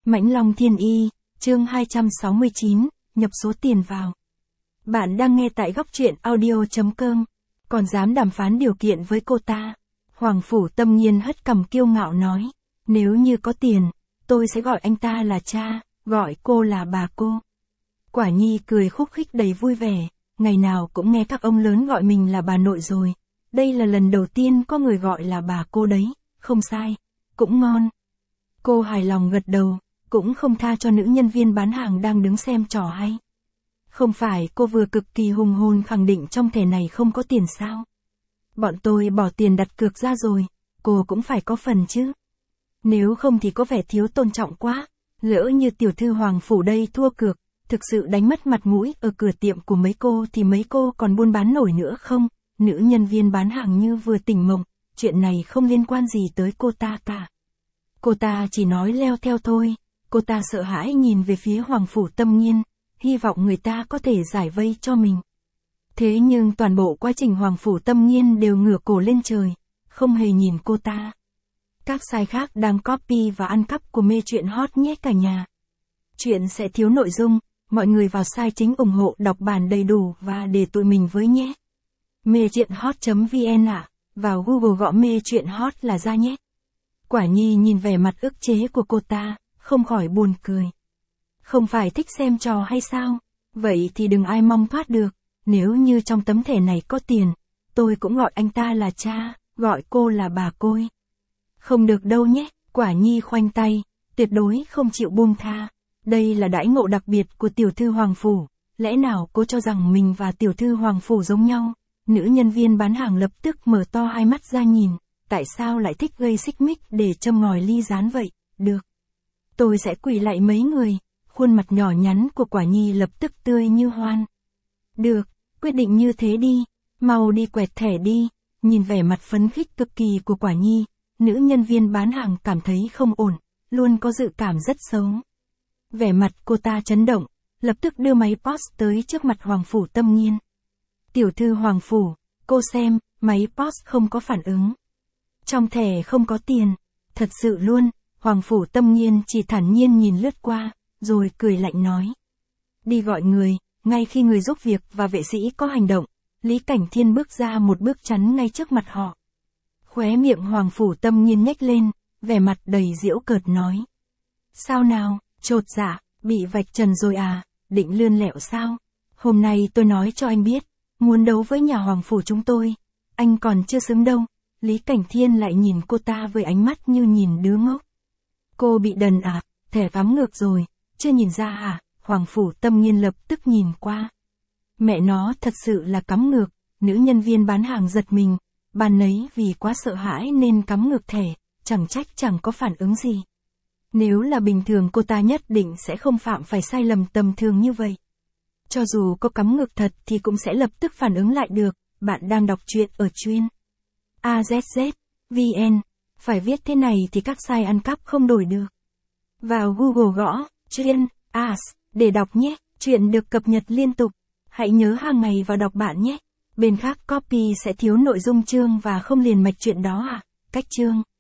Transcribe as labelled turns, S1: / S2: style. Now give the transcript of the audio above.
S1: Mãnh Long Thiên Y, chương 269, nhập số tiền vào. Bạn đang nghe tại góc truyện audio.com, còn dám đàm phán điều kiện với cô ta. Hoàng Phủ Tâm Nghiên hất cằm kiêu ngạo nói, nếu như có tiền, tôi sẽ gọi anh ta là cha, gọi cô là bà cô. Quả Nhi cười khúc khích đầy vui vẻ, ngày nào cũng nghe các ông lớn gọi mình là bà nội rồi. Đây là lần đầu tiên có người gọi là bà cô đấy, không sai, cũng ngon. Cô hài lòng gật đầu, cũng không tha cho nữ nhân viên bán hàng đang đứng xem trò hay. Không phải cô vừa cực kỳ hùng hồn khẳng định trong thẻ này không có tiền sao? Bọn tôi bỏ tiền đặt cược ra rồi, cô cũng phải có phần chứ. Nếu không thì có vẻ thiếu tôn trọng quá, lỡ như tiểu thư Hoàng Phủ đây thua cược, thực sự đánh mất mặt mũi ở cửa tiệm của mấy cô thì mấy cô còn buôn bán nổi nữa không? Nữ nhân viên bán hàng như vừa tỉnh mộng, chuyện này không liên quan gì tới cô ta cả. Cô ta chỉ nói leo theo thôi, cô ta sợ hãi nhìn về phía Hoàng Phủ Tâm Nghiên, hy vọng người ta có thể giải vây cho mình. Thế nhưng toàn bộ quá trình Hoàng Phủ Tâm Nghiên đều ngửa cổ lên trời, không hề nhìn cô ta. Các site khác đang copy và ăn cắp của Mê Truyện Hot nhé cả nhà. Chuyện sẽ thiếu nội dung, mọi người vào site chính ủng hộ đọc bản đầy đủ và để tụi mình với nhé. Mê Truyện Hot.vn ạ, vào Google gõ Mê Truyện Hot là ra nhé. Quả Nhi nhìn vẻ mặt ức chế của cô ta, không khỏi buồn cười. Không phải thích xem trò hay sao? Vậy thì đừng ai mong thoát được, nếu như trong tấm thẻ này có tiền, tôi cũng gọi anh ta là cha, gọi cô là bà côi. Không được đâu nhé, Quả Nhi khoanh tay, tuyệt đối không chịu buông tha. Đây là đãi ngộ đặc biệt của tiểu thư Hoàng Phủ, lẽ nào cô cho rằng mình và tiểu thư Hoàng Phủ giống nhau? Nữ nhân viên bán hàng lập tức mở to hai mắt ra nhìn, tại sao lại thích gây xích mích để châm ngòi ly gián vậy? Được. Tôi sẽ quỳ lại mấy người, khuôn mặt nhỏ nhắn của Quả Nhi lập tức tươi như hoan. Được, quyết định như thế đi, mau đi quẹt thẻ đi. Nhìn vẻ mặt phấn khích cực kỳ của Quả Nhi, nữ nhân viên bán hàng cảm thấy không ổn, luôn có dự cảm rất xấu. Vẻ mặt cô ta chấn động, lập tức đưa máy POS tới trước mặt Hoàng Phủ Tâm Nghiên. Tiểu thư Hoàng Phủ, cô xem, máy POS không có phản ứng. Trong thẻ không có tiền, thật sự luôn. Hoàng Phủ Tâm Nghiên chỉ thản nhiên nhìn lướt qua, rồi cười lạnh nói. Đi gọi người, ngay khi người giúp việc và vệ sĩ có hành động, Lý Cảnh Thiên bước ra một bước chắn ngay trước mặt họ. Khóe miệng Hoàng Phủ Tâm Nghiên nhếch lên, vẻ mặt đầy giễu cợt nói. Sao nào, chột dạ, bị vạch trần rồi à, định lươn lẹo sao? Hôm nay tôi nói cho anh biết, muốn đấu với nhà Hoàng Phủ chúng tôi, anh còn chưa xứng đâu. Lý Cảnh Thiên lại nhìn cô ta với ánh mắt như nhìn đứa ngốc. Cô bị đần à, thẻ cắm ngược rồi, chưa nhìn ra à? Hoàng Phủ Tâm Nghiên lập tức nhìn qua. Mẹ nó thật sự là cắm ngược, nữ nhân viên bán hàng giật mình, ban nấy vì quá sợ hãi nên cắm ngược thẻ, chẳng trách chẳng có phản ứng gì. Nếu là bình thường cô ta nhất định sẽ không phạm phải sai lầm tầm thường như vậy. Cho dù có cắm ngược thật thì cũng sẽ lập tức phản ứng lại được. Bạn đang đọc truyện ở chuyên AZZ.vn, phải viết thế này thì các site ăn cắp không đổi được. Vào Google gõ chuyên AS để đọc nhé, chuyện được cập nhật liên tục. Hãy nhớ hàng ngày vào đọc bạn nhé. Bên khác copy sẽ thiếu nội dung chương và không liền mạch chuyện đó à? Cách chương